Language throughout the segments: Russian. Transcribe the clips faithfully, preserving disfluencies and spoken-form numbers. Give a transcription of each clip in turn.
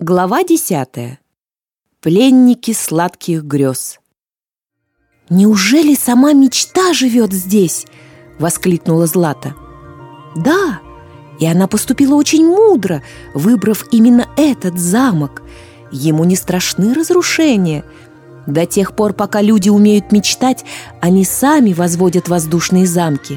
Глава десятая. Пленники сладких грез. «Неужели сама мечта живет здесь?» — воскликнула Злата. «Да, и она поступила очень мудро, выбрав именно этот замок. Ему не страшны разрушения. До тех пор, пока люди умеют мечтать, они сами возводят воздушные замки».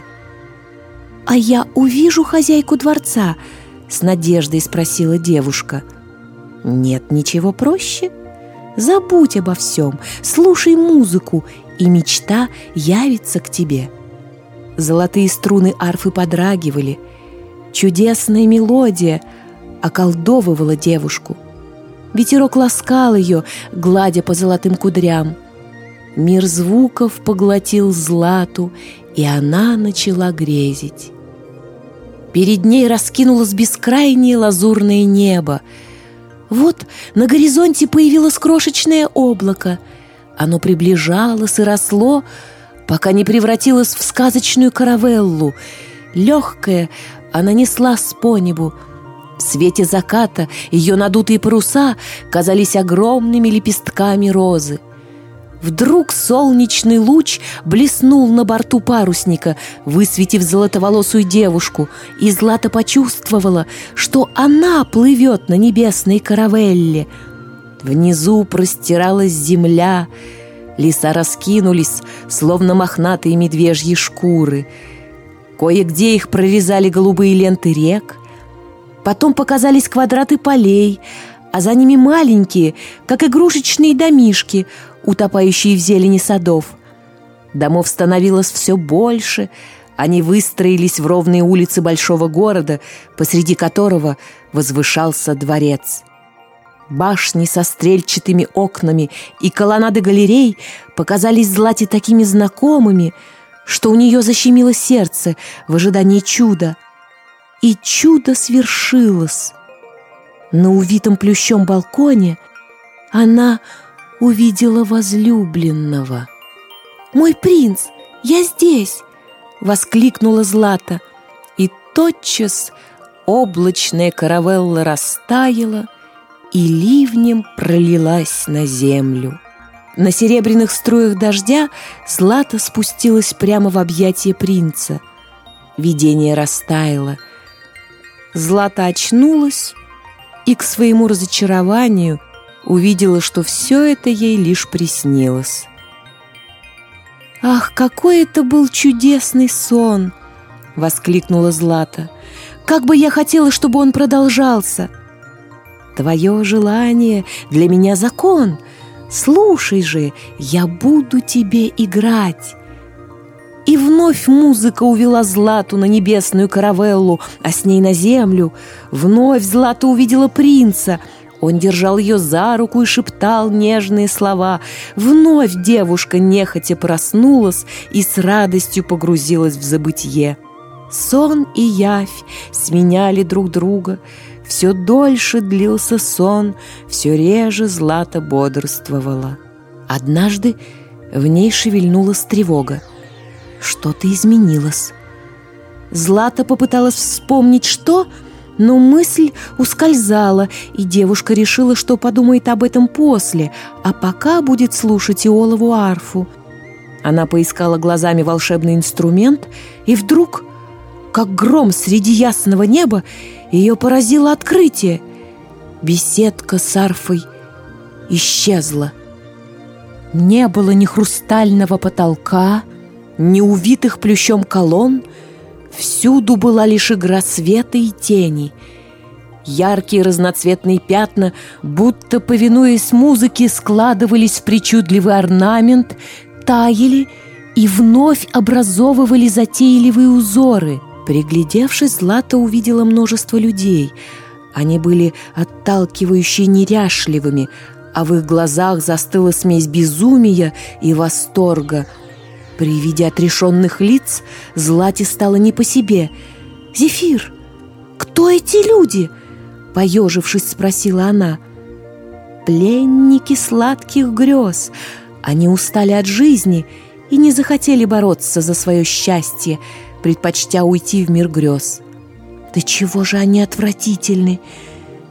«А я увижу хозяйку дворца?» — с надеждой спросила девушка. «Нет ничего проще. Забудь обо всем, слушай музыку, и мечта явится к тебе». Золотые струны арфы подрагивали. Чудесная мелодия околдовывала девушку. Ветерок ласкал ее, гладя по золотым кудрям. Мир звуков поглотил Злату, и она начала грезить. Перед ней раскинулось бескрайнее лазурное небо. Вот на горизонте появилось крошечное облако. Оно приближалось и росло, пока не превратилось в сказочную каравеллу. Легкая, она неслась по небу. В свете заката ее надутые паруса казались огромными лепестками розы. Вдруг солнечный луч блеснул на борту парусника, высветив золотоволосую девушку, и Злата почувствовала, что она плывет на небесной каравелле. Внизу простиралась земля, леса раскинулись, словно мохнатые медвежьи шкуры. Кое-где их прорезали голубые ленты рек. Потом показались квадраты полей, а за ними маленькие, как игрушечные домишки, утопающие в зелени садов. Домов становилось все больше. Они выстроились в ровные улицы большого города, посреди которого возвышался дворец. Башни со стрельчатыми окнами и колоннады галерей показались Злате такими знакомыми, что у нее защемило сердце в ожидании чуда. И чудо свершилось. На увитом плющом балконе она увидела возлюбленного. «Мой принц, я здесь!» — воскликнула Злата. И тотчас облачная каравелла растаяла и ливнем пролилась на землю. На серебряных струях дождя Злата спустилась прямо в объятия принца. Видение растаяло. Злата очнулась и к своему разочарованию увидела, что все это ей лишь приснилось. «Ах, какой это был чудесный сон!» — воскликнула Злата. «Как бы я хотела, чтобы он продолжался!» «Твое желание для меня закон. Слушай же, я буду тебе играть». И вновь музыка увела Злату на небесную каравеллу, а с ней на землю. Вновь Злата увидела принца. Он держал ее за руку и шептал нежные слова. Вновь девушка нехотя проснулась и с радостью погрузилась в забытье. Сон и явь сменяли друг друга. Все дольше длился сон, все реже Злата бодрствовала. Однажды в ней шевельнулась тревога. Что-то изменилось. Злата попыталась вспомнить, что... Но мысль ускользала, и девушка решила, что подумает об этом после, а пока будет слушать Иолову арфу. Она поискала глазами волшебный инструмент, и вдруг, как гром среди ясного неба, ее поразило открытие. Беседка с арфой исчезла. Не было ни хрустального потолка, ни увитых плющом колонн. Всюду была лишь игра света и тени. Яркие разноцветные пятна, будто повинуясь музыке, складывались в причудливый орнамент, таяли и вновь образовывали затейливые узоры. Приглядевшись, Злата увидела множество людей. Они были отталкивающе неряшливыми, а в их глазах застыла смесь безумия и восторга. При виде отрешенных лиц Злате стало не по себе. «Зефир, кто эти люди?» — поежившись, спросила она. «Пленники сладких грез. Они устали от жизни и не захотели бороться за свое счастье, предпочтя уйти в мир грез. Да чего же они отвратительны!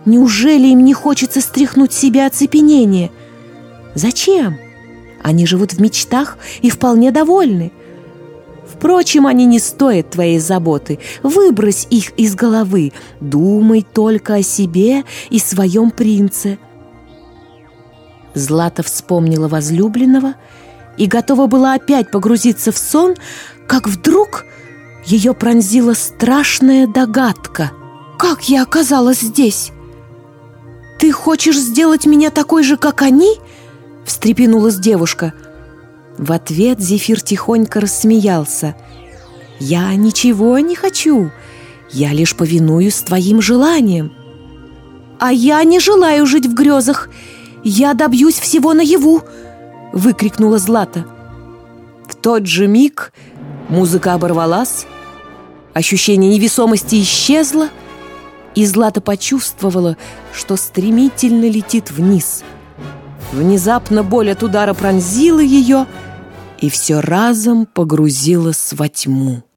Неужели им не хочется стряхнуть с себя оцепенение? Зачем? Они живут в мечтах и вполне довольны. Впрочем, они не стоят твоей заботы. Выбрось их из головы. Думай только о себе и своем принце. Злата вспомнила возлюбленного и готова была опять погрузиться в сон, как вдруг ее пронзила страшная догадка. «Как я оказалась здесь? Ты хочешь сделать меня такой же, как они?» — встрепенулась девушка. В ответ Зефир тихонько рассмеялся. «Я ничего не хочу. Я лишь повинуюсь твоим желаниям». «А я не желаю жить в грезах. Я добьюсь всего наяву!» — выкрикнула Злата. В тот же миг музыка оборвалась, ощущение невесомости исчезло, и Злата почувствовала, что стремительно летит вниз. Внезапно боль от удара пронзила ее, и все разом погрузилось во тьму.